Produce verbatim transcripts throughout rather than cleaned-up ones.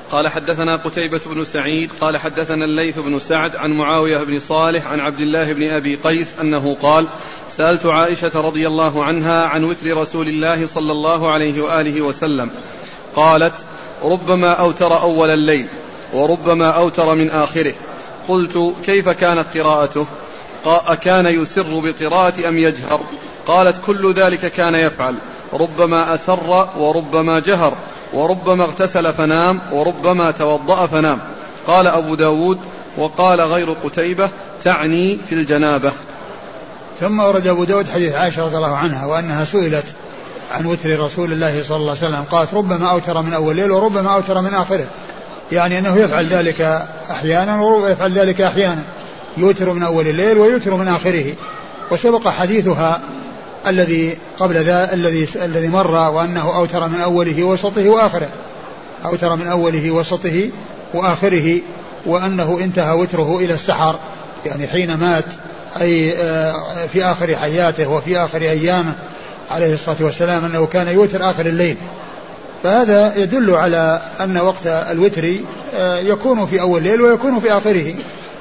قال حدثنا قتيبة بن سعيد قال حدثنا الليث بن سعد عن معاوية بن صالح عن عبد الله بن أبي قيس أنه قال سألت عائشة رضي الله عنها عن وتر رسول الله صلى الله عليه وآله وسلم قالت ربما أوتر أول الليل وربما أوتر من آخره. قلت كيف كانت قراءته؟ أكان يسر بقراءة أم يجهر؟ قالت كل ذلك كان يفعل، ربما أسر وربما جهر، وربما اغتسل فنام وربما توضأ فنام. قال أبو داود وقال غير قتيبة تعني في الجنابة. ثم ورد أبو داود حديث عائشة رضي الله عنها وأنها سئلت عن وتر رسول الله صلى الله عليه وسلم قالت ربما أوتر من أول الليل وربما أوتر من آخره، يعني أنه يفعل ذلك أحيانا ويفعل ذلك أحيانا، يوتر من أول الليل ويوتر من آخره. وسبق حديثها الذي قبل ذا الذي الذي مر وأنه أوتر من أوله وسطه وآخره، أوتر من أوله وسطه وآخره، وأنه انتهى وتره إلى السحر، يعني حين مات، أي في آخر حياته وفي آخر أيامه عليه الصلاة والسلام أنه كان يوتر آخر الليل. فهذا يدل على أن وقت الوتر يكون في أول الليل ويكون في آخره.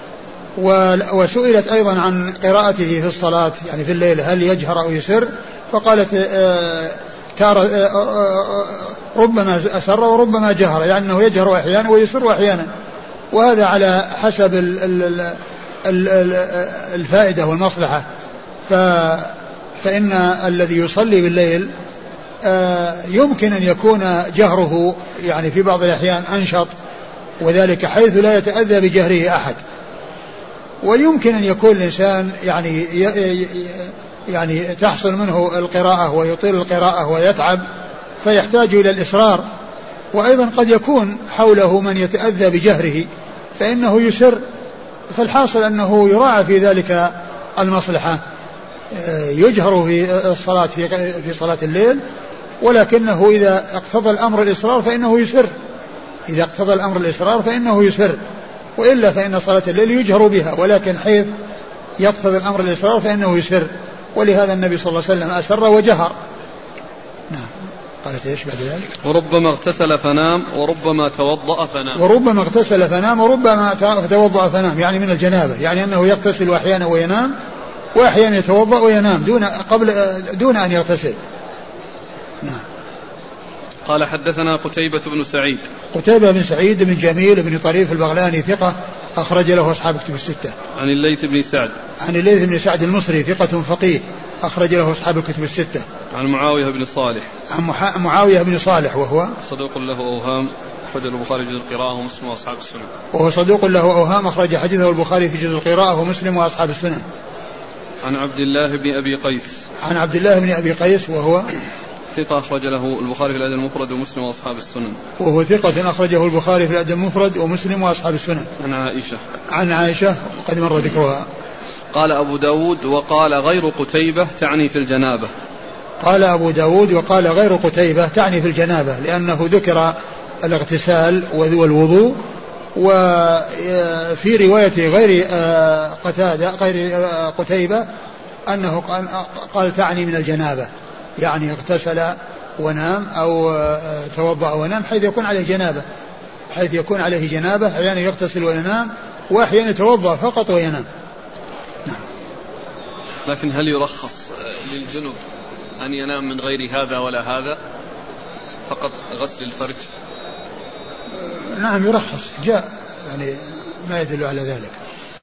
وسئلت أيضا عن قراءته في الصلاة يعني في الليل هل يجهر أو يسر، فقالت ربما أسر وربما جهر، يعني أنه يجهر أحيانا ويسر أحيانا، وهذا على حسب الفائدة والمصلحة. فإن الذي يصلي بالليل يمكن أن يكون جهره يعني في بعض الأحيان أنشط، وذلك حيث لا يتأذى بجهره أحد، ويمكن أن يكون الإنسان يعني يعني تحصل منه القراءة ويطيل القراءة ويتعب فيحتاج إلى الإصرار، وأيضا قد يكون حوله من يتأذى بجهره فإنه يسر. فالحاصل أنه يراعى في ذلك المصلحة، يجهر في الصلاة في في صلاة الليل، ولكنه إذا اقتضى الأمر الإصرار فإنه يسر، إذا اقتضى الأمر الإصرار فإنه يسر، وإلا فإن صلاة الليل يجهر بها، ولكن حيث يقتضي الأمر الإصرار فإنه يسر. ولهذا النبي صلى الله عليه وسلم أسر وجهر. نعم. قالت ايش بعد ذلك؟ وربما اغتسل فنام وربما توضأ فنام. وربما اغتسل فنام وربما توضأ فنام، يعني من الجنابة، يعني أنه يغتسل أحيانا وينام، وأحيانا يتوضأ وينام دون قبل دون أن يغتسل. نعم. قال حدثنا قتيبة بن سعيد. قتيبة بن سعيد بن جميل بن طريف البغلاني ثقة أخرج له أصحاب كتب الستة. عن الليث بن سعد. عن الليث بن سعد المصري ثقة فقيه أخرج له أصحاب الكتب الستة. عن معاوية بن صالح. عن معاوية بن صالح وهو صدوق له أوهام أخرج البخاري في جزء القراءة ومسلم وأصحاب السنن. وهو صدوق له أوهام أخرج حديثه البخاري في جزء القراءة ومسلم وأصحاب السنن. عن عبد الله بن أبي قيس. عن عبد الله بن أبي قيس وهو ثقة أخرج له البخاري في الأدب المفرد ومسلم وأصحاب السنن. وهو ثقة أخرجه البخاري في الأدب المفرد ومسلم وأصحاب السنن. عن عائشة. عن عائشة قد مر ذكرها. قال أبو داود وقال غير قتيبة تعني في الجنابة. قال أبو داود وقال غير قتيبة تعني في الجنابة، لأنه ذكر الاغتسال والوضوء، وفي رواية غير قتادة غير قتيبة أنه قال تعني من الجنابة، يعني اغتسل ونام أو توضأ ونام حيث يكون عليه جنابة، حيث يكون عليه جنابة أحيانا يغتسل وينام وأحيانا يتوضأ فقط وينام. نعم. لكن هل يرخص للجنب أن ينام من غير هذا ولا هذا، فقط غسل الفرج؟ نعم يرخص، جاء يعني ما يدل على ذلك.